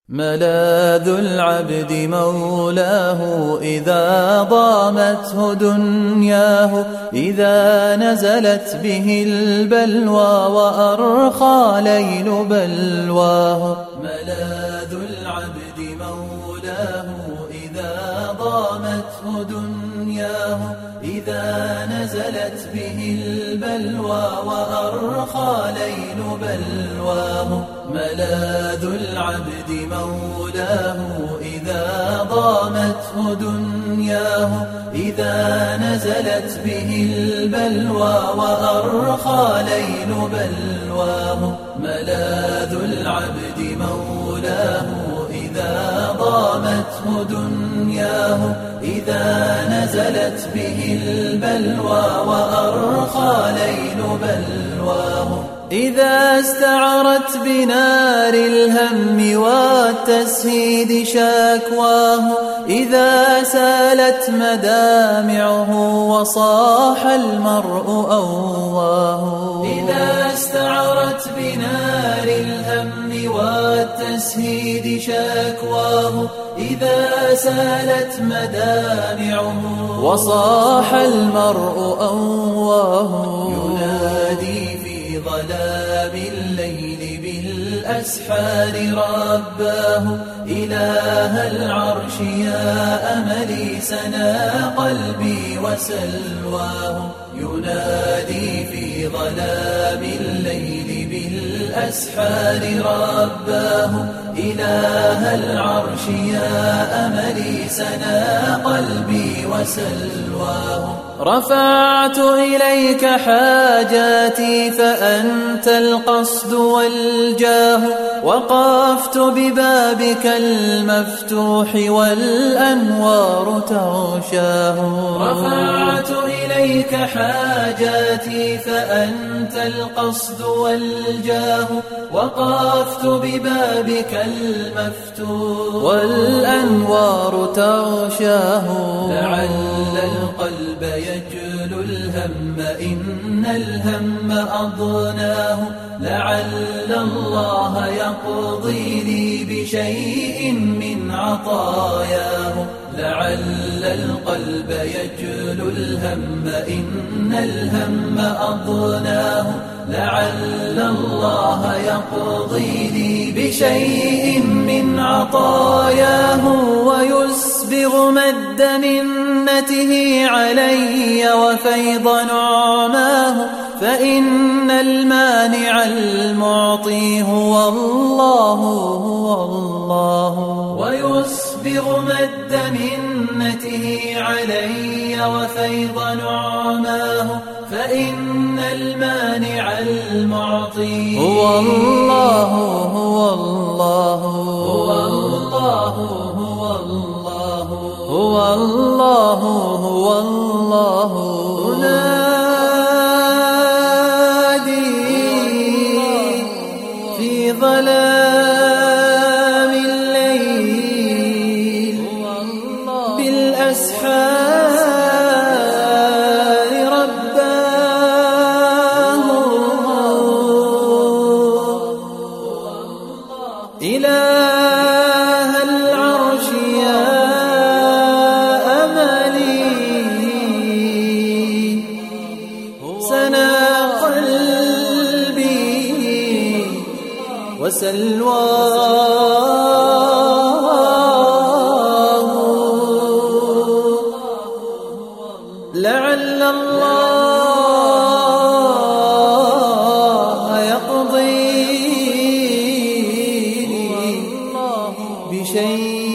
ملاذ العبد مولاه إذا ضامته دنياه، إذا نزلت به البلوى وأرخى ليل بلواه. ملاذ العبد مولاه إذا ضامته دنياه، إذا نزلت به البلوى وأرخى ليل بلواه. ملاذ العبد مولاه إذا ضامته دنياه، إذا نزلت به البلوى وأرخى ليل بلواه. ملاذ العبد مولاه إذا ضامته دنياه، إذا نزلت به البلوى وأرخى ليل بلواه. إذا استعرت بنار الهم والتسهيد شكواه، إذا سالت مدامعه وصاح المرء أواه. إذا استعرت بنار الهم والتسهيد شكواه، إذا سالت مدامعه وصاح المرء أواه. ينادي في ظلام الليل بالأسحار رباه، إله العرش يا أملي سنا قلبي وسلواه. ينادي في ظلام الليل بالأسحار رباه، إله العرش يا أملي سنا قلبي وسلواه. رفعت إليك حاجاتي فأنت القصد والجاه، وقفت ببابك المفتوح والأنوار تغشاه. رفعت إليك حاجاتي فأنت القصد والجاه، وقفت ببابك المفتوح والأنوار تغشاه. لعل القلب يجلو الهم إن الهم أضناه، لعل الله يقضي لي بشيء من عطاياه. لعل القلب يجلو الهم إن الهم أضناه، لعل الله يقضي لي بشيء من عطاياه. ويسبغ مد منته علي وفيض نعماه، فإن المانع المعطي هو الله هو الله. ويسبغ مد منته علي وفيض نعماه، فإن المانع المعطي هو الله هو الله هو الله هو الله هو الله هو الله. أنادي في ظلام الليل بالأسحار رباه، إله العرش يا أملي سنا قلبي وسلواه. لعل الله يقضي بشيء